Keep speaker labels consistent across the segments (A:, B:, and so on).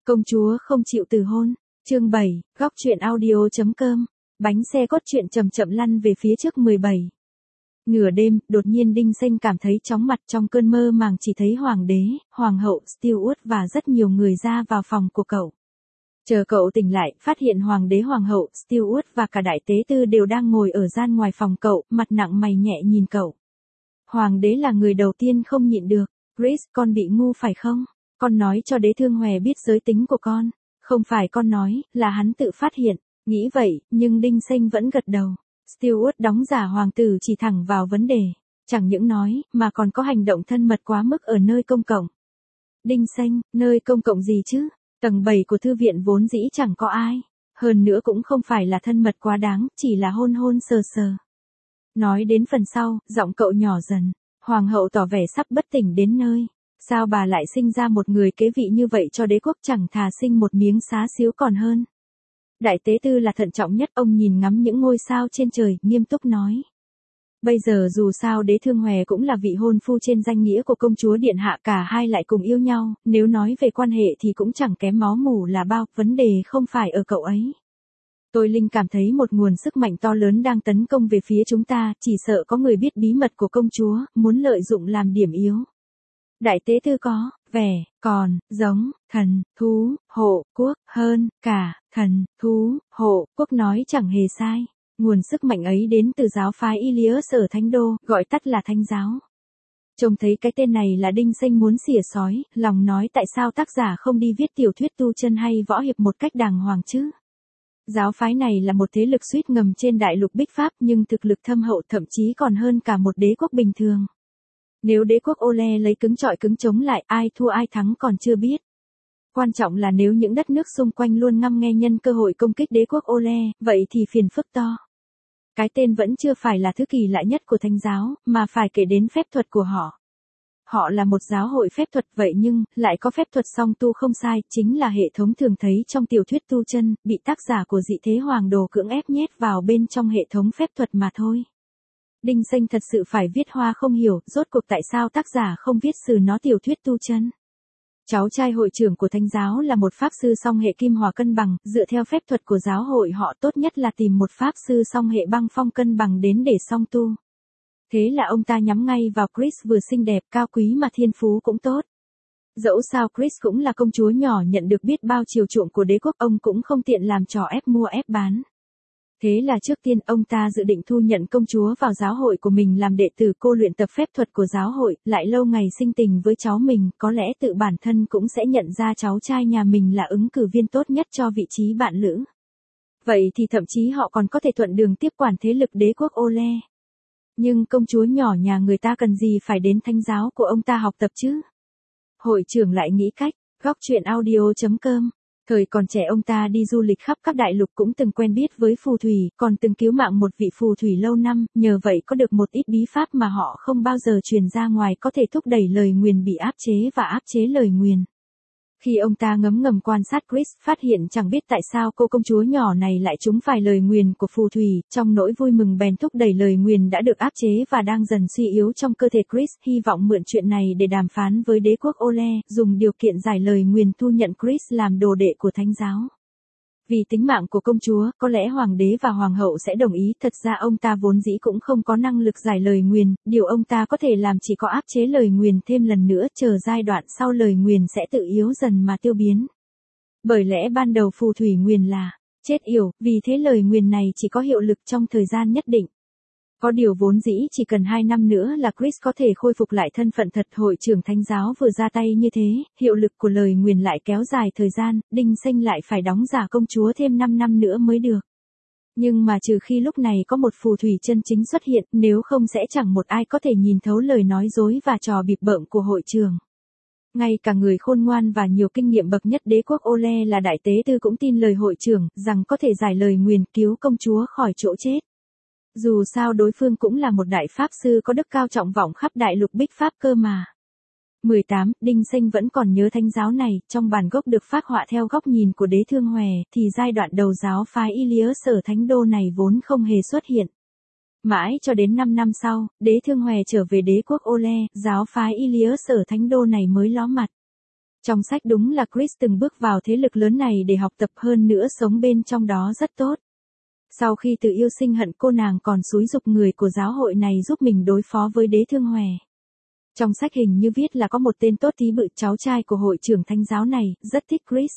A: Công chúa không chịu từ hôn. Chương 7, góc truyện audio.com. Bánh xe cốt truyện chậm chậm lăn về phía trước 17. Nửa đêm, đột nhiên Đinh Sanh cảm thấy chóng mặt, trong cơn mơ màng chỉ thấy hoàng đế, hoàng hậu, Stewart và rất nhiều người ra vào phòng của cậu. Chờ cậu tỉnh lại, phát hiện hoàng đế, hoàng hậu, Stewart và cả đại tế tư đều đang ngồi ở gian ngoài phòng cậu, mặt nặng mày nhẹ nhìn cậu. Hoàng đế là người đầu tiên không nhịn được. Chris, con bị ngu phải không? Con nói cho đế Thương Hòe biết giới tính của con. Không phải con nói, là hắn tự phát hiện. Nghĩ vậy, nhưng Đinh Sanh vẫn gật đầu. Stewart đóng giả hoàng tử chỉ thẳng vào vấn đề. Chẳng những nói, mà còn có hành động thân mật quá mức ở nơi công cộng. Đinh Sanh, nơi công cộng gì chứ? Tầng 7 của thư viện vốn dĩ chẳng có ai. Hơn nữa cũng không phải là thân mật quá đáng, chỉ là hôn hôn sờ sờ. Nói đến phần sau, giọng cậu nhỏ dần. Hoàng hậu tỏ vẻ sắp bất tỉnh đến nơi. Sao bà lại sinh ra một người kế vị như vậy cho đế quốc, chẳng thà sinh một miếng xá xíu còn hơn. Đại tế tư là thận trọng nhất, ông nhìn ngắm những ngôi sao trên trời, nghiêm túc nói. Bây giờ dù sao đế Thương Hòe cũng là vị hôn phu trên danh nghĩa của công chúa điện hạ, cả hai lại cùng yêu nhau, nếu nói về quan hệ thì cũng chẳng kém máu mủ là bao, vấn đề không phải ở cậu ấy. Tôi Linh cảm thấy một nguồn sức mạnh to lớn đang tấn công về phía chúng ta, chỉ sợ có người biết bí mật của công chúa, muốn lợi dụng làm điểm yếu. Đại tế tư có vẻ còn giống thần, thú, hộ, quốc hơn cả thần, thú, hộ, quốc nói chẳng hề sai. Nguồn sức mạnh ấy đến từ giáo phái Ilias ở Thánh Đô, gọi tắt là Thánh giáo. Trông thấy cái tên này là Đinh Sanh muốn xỉa sói, lòng nói tại sao tác giả không đi viết tiểu thuyết tu chân hay võ hiệp một cách đàng hoàng chứ? Giáo phái này là một thế lực suýt ngầm trên đại lục Bích Pháp, nhưng thực lực thâm hậu, thậm chí còn hơn cả một đế quốc bình thường. Nếu đế quốc Ole lấy cứng trọi cứng chống lại, ai thua ai thắng còn chưa biết. Quan trọng là nếu những đất nước xung quanh luôn ngăm nghe nhân cơ hội công kích đế quốc Ole, vậy thì phiền phức to. Cái tên vẫn chưa phải là thứ kỳ lạ nhất của Thánh giáo, mà phải kể đến phép thuật của họ. Họ là một giáo hội phép thuật, vậy nhưng, lại có phép thuật song tu không sai, chính là hệ thống thường thấy trong tiểu thuyết tu chân, bị tác giả của dị thế hoàng đồ cưỡng ép nhét vào bên trong hệ thống phép thuật mà thôi. Đinh Sanh thật sự phải viết hoa không hiểu, rốt cuộc tại sao tác giả không viết sử nó tiểu thuyết tu chân. Cháu trai hội trưởng của Thánh giáo là một pháp sư song hệ kim hỏa cân bằng, dựa theo phép thuật của giáo hội họ tốt nhất là tìm một pháp sư song hệ băng phong cân bằng đến để song tu. Thế là ông ta nhắm ngay vào Chris, vừa xinh đẹp, cao quý mà thiên phú cũng tốt. Dẫu sao Chris cũng là công chúa nhỏ nhận được biết bao chiều chuộng của đế quốc, ông cũng không tiện làm trò ép mua ép bán. Thế là trước tiên ông ta dự định thu nhận công chúa vào giáo hội của mình làm đệ tử, cô luyện tập phép thuật của giáo hội, lại lâu ngày sinh tình với cháu mình, có lẽ tự bản thân cũng sẽ nhận ra cháu trai nhà mình là ứng cử viên tốt nhất cho vị trí bạn lữ. Vậy thì thậm chí họ còn có thể thuận đường tiếp quản thế lực đế quốc Ole. Nhưng công chúa nhỏ nhà người ta cần gì phải đến Thánh giáo của ông ta học tập chứ? Hội trưởng lại nghĩ cách. Góc truyện audio.com. Thời còn trẻ ông ta đi du lịch khắp các đại lục, cũng từng quen biết với phù thủy, còn từng cứu mạng một vị phù thủy lâu năm, nhờ vậy có được một ít bí pháp mà họ không bao giờ truyền ra ngoài, có thể thúc đẩy lời nguyền bị áp chế và áp chế lời nguyền. Khi ông ta ngấm ngầm quan sát Chris, phát hiện chẳng biết tại sao cô công chúa nhỏ này lại trúng phải lời nguyền của phù thủy, trong nỗi vui mừng bèn thúc đẩy lời nguyền đã được áp chế và đang dần suy yếu trong cơ thể Chris, hy vọng mượn chuyện này để đàm phán với đế quốc Ole, dùng điều kiện giải lời nguyền thu nhận Chris làm đồ đệ của Thánh giáo. Vì tính mạng của công chúa, có lẽ hoàng đế và hoàng hậu sẽ đồng ý, thật ra ông ta vốn dĩ cũng không có năng lực giải lời nguyền, điều ông ta có thể làm chỉ có áp chế lời nguyền thêm lần nữa, chờ giai đoạn sau lời nguyền sẽ tự yếu dần mà tiêu biến. Bởi lẽ ban đầu phù thủy nguyền là chết yểu, vì thế lời nguyền này chỉ có hiệu lực trong thời gian nhất định. Có điều vốn dĩ chỉ cần 2 năm nữa là Chris có thể khôi phục lại thân phận thật. Hội trưởng Thánh giáo vừa ra tay như thế, hiệu lực của lời nguyền lại kéo dài thời gian, Đinh Sanh lại phải đóng giả công chúa thêm 5 năm nữa mới được. Nhưng mà trừ khi lúc này có một phù thủy chân chính xuất hiện, nếu không sẽ chẳng một ai có thể nhìn thấu lời nói dối và trò bịp bợm của hội trưởng. Ngay cả người khôn ngoan và nhiều kinh nghiệm bậc nhất đế quốc Ole là đại tế tư cũng tin lời hội trưởng, rằng có thể giải lời nguyền cứu công chúa khỏi chỗ chết. Dù sao đối phương cũng là một đại pháp sư có đức cao trọng vọng khắp đại lục Bích Pháp cơ mà. 18. Đinh Sanh vẫn còn nhớ Thánh giáo này, trong bản gốc được phác họa theo góc nhìn của đế Thương Hòe, thì giai đoạn đầu giáo phái Ilias ở Thánh Đô này vốn không hề xuất hiện. Mãi cho đến 5 năm sau, đế Thương Hòe trở về đế quốc Ole, giáo phái Ilias ở Thánh Đô này mới ló mặt. Trong sách đúng là Chris từng bước vào thế lực lớn này để học tập, hơn nữa sống bên trong đó rất tốt. Sau khi tự yêu sinh hận, cô nàng còn xúi giục người của giáo hội này giúp mình đối phó với Đế Thương Hòe. Trong sách hình như viết là có một tên tốt tí bự, cháu trai của hội trưởng thánh giáo này, rất thích Chris.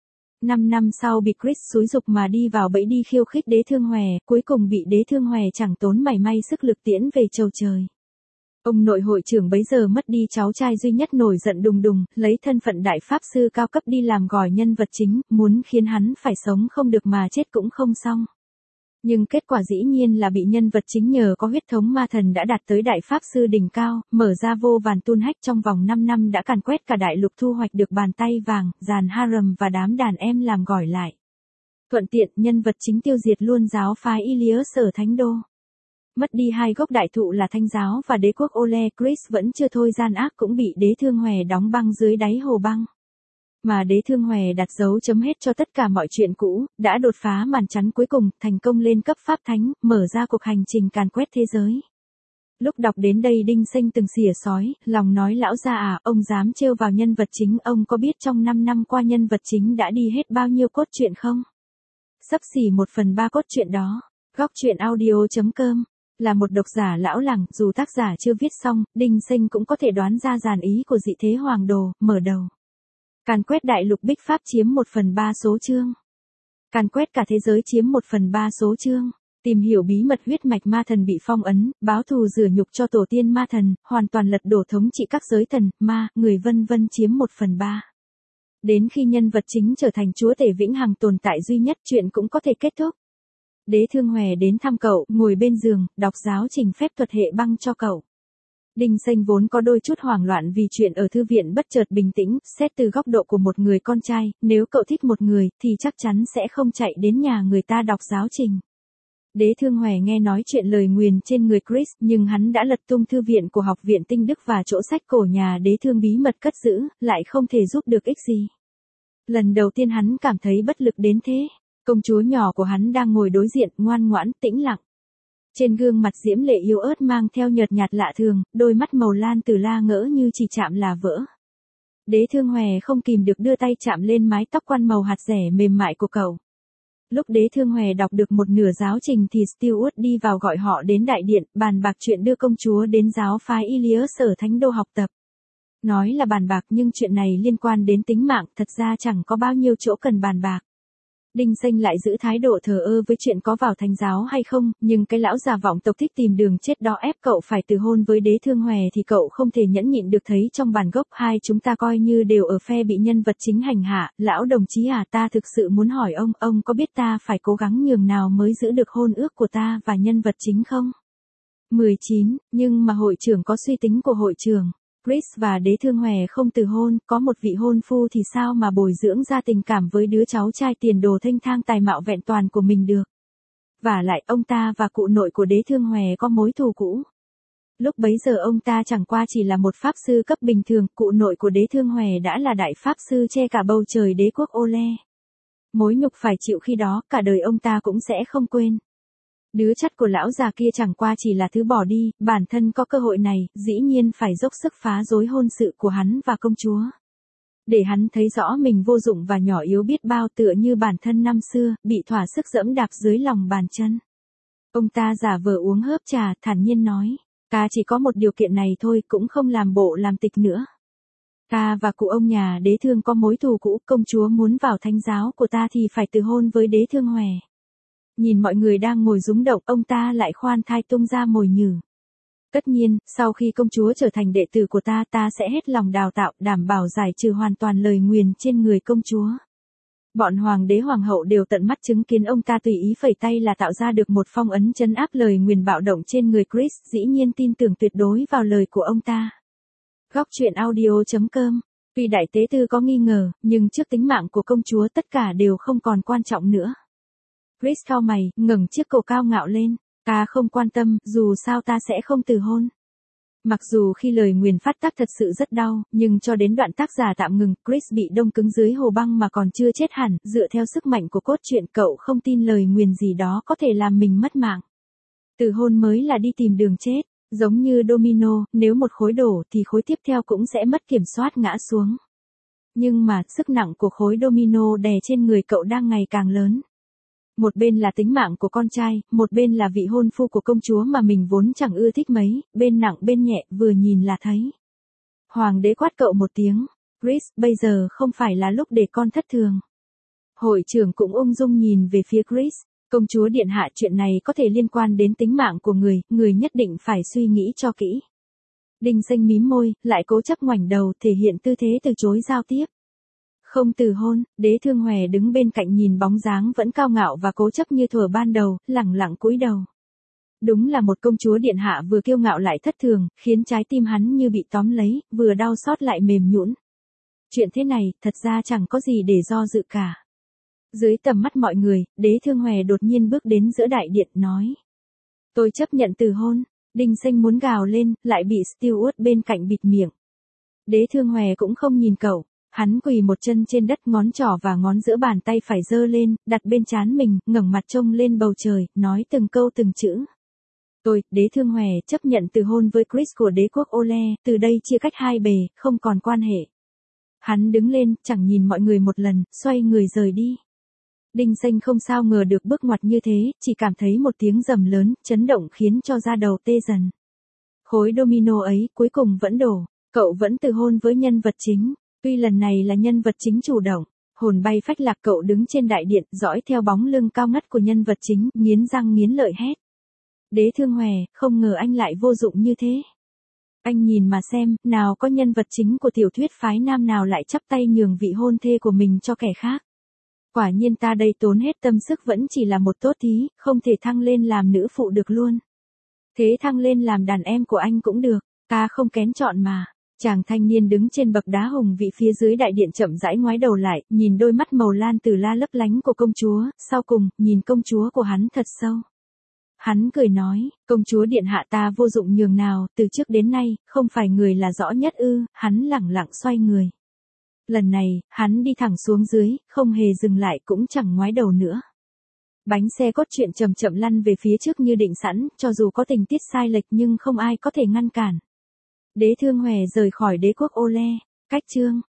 A: 5 năm sau bị Chris xúi giục mà đi vào bẫy đi khiêu khích Đế Thương Hòe, cuối cùng bị Đế Thương Hòe chẳng tốn mảy may sức lực tiễn về chầu trời. Ông nội hội trưởng bấy giờ mất đi cháu trai duy nhất, nổi giận đùng đùng, lấy thân phận đại pháp sư cao cấp đi làm gỏi nhân vật chính, muốn khiến hắn phải sống không được mà chết cũng không xong. Nhưng kết quả dĩ nhiên là bị nhân vật chính nhờ có huyết thống ma thần đã đạt tới đại pháp sư đỉnh cao, mở ra vô vàn tuôn hách, trong vòng 5 năm đã càn quét cả đại lục, thu hoạch được bàn tay vàng, dàn harem và đám đàn em làm gỏi lại. Thuận tiện, nhân vật chính tiêu diệt luôn giáo phái Ilios ở Thánh Đô. Mất đi hai gốc đại thụ là Thánh giáo và đế quốc Ole, Chris vẫn chưa thôi gian ác, cũng bị Đế Thương Hòe đóng băng dưới đáy hồ băng. Mà Đế Thương Hòe đặt dấu chấm hết cho tất cả mọi chuyện cũ, đã đột phá màn chắn cuối cùng, thành công lên cấp pháp thánh, mở ra cuộc hành trình càn quét thế giới. Lúc đọc đến đây Đinh Sênh từng xỉa sói, lòng nói lão già à, ông dám trêu vào nhân vật chính, ông có biết trong 5 năm qua nhân vật chính đã đi hết bao nhiêu cốt truyện không? Xấp xỉ 1/3 cốt truyện đó. Góc truyện audio.com là một độc giả lão lẳng, dù tác giả chưa viết xong, Đinh Sênh cũng có thể đoán ra dàn ý của dị thế hoàng đồ. Mở đầu. Càn quét đại lục Bích Pháp chiếm 1/3 số chương. Càn quét cả thế giới chiếm 1/3 số chương. Tìm hiểu bí mật huyết mạch ma thần bị phong ấn, báo thù rửa nhục cho tổ tiên ma thần, hoàn toàn lật đổ thống trị các giới thần, ma, người vân vân chiếm 1/3. Đến khi nhân vật chính trở thành chúa tể vĩnh hằng tồn tại duy nhất, chuyện cũng có thể kết thúc. Đế Thương Hòe đến thăm cậu, ngồi bên giường, đọc giáo trình phép thuật hệ băng cho cậu. Đinh Sênh vốn có đôi chút hoảng loạn vì chuyện ở thư viện bất chợt bình tĩnh, xét từ góc độ của một người con trai, nếu cậu thích một người, thì chắc chắn sẽ không chạy đến nhà người ta đọc giáo trình. Đế Thương Hòe nghe nói chuyện lời nguyền trên người Chris, nhưng hắn đã lật tung thư viện của học viện Tinh Đức và chỗ sách cổ nhà Đế Thương bí mật cất giữ, lại không thể giúp được ích gì. Lần đầu tiên hắn cảm thấy bất lực đến thế. Công chúa nhỏ của hắn đang ngồi đối diện, ngoan ngoãn, tĩnh lặng. Trên gương mặt diễm lệ yếu ớt mang theo nhợt nhạt lạ thường, đôi mắt màu lan từ la ngỡ như chỉ chạm là vỡ. Đế Thương Hòe không kìm được đưa tay chạm lên mái tóc quăn màu hạt rẻ mềm mại của cậu. Lúc Đế Thương Hòe đọc được một nửa giáo trình thì Stewart đi vào gọi họ đến đại điện, bàn bạc chuyện đưa công chúa đến giáo phái Ilios ở Thánh Đô học tập. Nói là bàn bạc nhưng chuyện này liên quan đến tính mạng, thật ra chẳng có bao nhiêu chỗ cần bàn bạc. Đinh Sênh lại giữ thái độ thờ ơ với chuyện có vào thánh giáo hay không, nhưng cái lão già vọng tộc thích tìm đường chết đó ép cậu phải từ hôn với Đế Thương Hòe thì cậu không thể nhẫn nhịn được. Thấy trong bản gốc hai chúng ta coi như đều ở phe bị nhân vật chính hành hạ. Lão đồng chí à, ta thực sự muốn hỏi ông có biết ta phải cố gắng nhường nào mới giữ được hôn ước của ta và nhân vật chính không? 19, nhưng mà hội trưởng có suy tính của hội trưởng. Chris và Đế Thương Hòe không từ hôn, có một vị hôn phu thì sao mà bồi dưỡng ra tình cảm với đứa cháu trai tiền đồ thênh thang tài mạo vẹn toàn của mình được. Vả lại ông ta và cụ nội của Đế Thương Hòe có mối thù cũ. Lúc bấy giờ ông ta chẳng qua chỉ là một pháp sư cấp bình thường, cụ nội của Đế Thương Hòe đã là đại pháp sư che cả bầu trời đế quốc Ole. Mối nhục phải chịu khi đó, cả đời ông ta cũng sẽ không quên. Đứa chắt của lão già kia chẳng qua chỉ là thứ bỏ đi, bản thân có cơ hội này, dĩ nhiên phải dốc sức phá rối hôn sự của hắn và công chúa. Để hắn thấy rõ mình vô dụng và nhỏ yếu biết bao, tựa như bản thân năm xưa, bị thỏa sức dẫm đạp dưới lòng bàn chân. Ông ta giả vờ uống hớp trà, thản nhiên nói, ta chỉ có một điều kiện này thôi, cũng không làm bộ làm tịch nữa. Ta và cụ ông nhà Đế Thương có mối thù cũ, công chúa muốn vào thánh giáo của ta thì phải từ hôn với Đế Thương Hòe. Nhìn mọi người đang ngồi rúng động, ông ta lại khoan thai tung ra mồi nhử. Tất nhiên, sau khi công chúa trở thành đệ tử của ta, ta sẽ hết lòng đào tạo, đảm bảo giải trừ hoàn toàn lời nguyền trên người công chúa. Bọn hoàng đế hoàng hậu đều tận mắt chứng kiến ông ta tùy ý phẩy tay là tạo ra được một phong ấn trấn áp lời nguyền bạo động trên người Chris, dĩ nhiên tin tưởng tuyệt đối vào lời của ông ta. Góc truyện audio.com. Tuy đại tế tư có nghi ngờ, nhưng trước tính mạng của công chúa tất cả đều không còn quan trọng nữa. Chris cau mày, ngẩng chiếc cổ cao ngạo lên. Ta không quan tâm, dù sao ta sẽ không từ hôn. Mặc dù khi lời nguyền phát tác thật sự rất đau, nhưng cho đến đoạn tác giả tạm ngừng, Chris bị đông cứng dưới hồ băng mà còn chưa chết hẳn. Dựa theo sức mạnh của cốt truyện, cậu không tin lời nguyền gì đó có thể làm mình mất mạng. Từ hôn mới là đi tìm đường chết. Giống như domino, nếu một khối đổ thì khối tiếp theo cũng sẽ mất kiểm soát ngã xuống. Nhưng mà, sức nặng của khối domino đè trên người cậu đang ngày càng lớn. Một bên là tính mạng của con trai, một bên là vị hôn phu của công chúa mà mình vốn chẳng ưa thích mấy, bên nặng bên nhẹ, vừa nhìn là thấy. Hoàng đế quát cậu một tiếng, Chris, bây giờ không phải là lúc để con thất thường. Hội trưởng cũng ung dung nhìn về phía Chris, công chúa điện hạ, chuyện này có thể liên quan đến tính mạng của người nhất định phải suy nghĩ cho kỹ. Đinh Xanh mím môi, lại cố chấp ngoảnh đầu, thể hiện tư thế từ chối giao tiếp. Không từ hôn, Đế Thương Hòe đứng bên cạnh nhìn bóng dáng vẫn cao ngạo và cố chấp như thuở ban đầu, lẳng lặng cúi đầu. Đúng là một công chúa điện hạ vừa kiêu ngạo lại thất thường, khiến trái tim hắn như bị tóm lấy, vừa đau xót lại mềm nhũn. Chuyện thế này, thật ra chẳng có gì để do dự cả. Dưới tầm mắt mọi người, Đế Thương Hòe đột nhiên bước đến giữa đại điện, nói. Tôi chấp nhận từ hôn. Đinh Xanh muốn gào lên, lại bị Stewart bên cạnh bịt miệng. Đế Thương Hòe cũng không nhìn cậu. Hắn quỳ một chân trên đất, ngón trỏ và ngón giữa bàn tay phải giơ lên, đặt bên trán mình, ngẩng mặt trông lên bầu trời, nói từng câu từng chữ. Tôi, Đế Thương Hòe, chấp nhận từ hôn với Chris của đế quốc Ole, từ đây chia cách hai bề, không còn quan hệ. Hắn đứng lên, chẳng nhìn mọi người một lần, xoay người rời đi. Đinh Xanh không sao ngờ được bước ngoặt như thế, chỉ cảm thấy một tiếng rầm lớn, chấn động khiến cho da đầu tê dần. Khối domino ấy, cuối cùng vẫn đổ, cậu vẫn từ hôn với nhân vật chính. Tuy lần này là nhân vật chính chủ động, hồn bay phách lạc, cậu đứng trên đại điện, dõi theo bóng lưng cao ngất của nhân vật chính, nghiến răng nghiến lợi hét. Đế Thương Hòe, không ngờ anh lại vô dụng như thế. Anh nhìn mà xem, nào có nhân vật chính của tiểu thuyết phái nam nào lại chắp tay nhường vị hôn thê của mình cho kẻ khác. Quả nhiên ta đây tốn hết tâm sức vẫn chỉ là một tốt thí, không thể thăng lên làm nữ phụ được luôn. Thế thăng lên làm đàn em của anh cũng được, ta không kén chọn mà. Chàng thanh niên đứng trên bậc đá hùng vị phía dưới đại điện chậm rãi ngoái đầu lại, nhìn đôi mắt màu lan từ la lấp lánh của công chúa, sau cùng, nhìn công chúa của hắn thật sâu. Hắn cười nói, công chúa điện hạ, ta vô dụng nhường nào, từ trước đến nay, không phải người là rõ nhất ư, hắn lẳng lặng xoay người. Lần này, hắn đi thẳng xuống dưới, không hề dừng lại cũng chẳng ngoái đầu nữa. Bánh xe cốt truyện chậm chậm lăn về phía trước như định sẵn, cho dù có tình tiết sai lệch nhưng không ai có thể ngăn cản. Đế Thương Hòe rời khỏi đế quốc Ole. Cách chương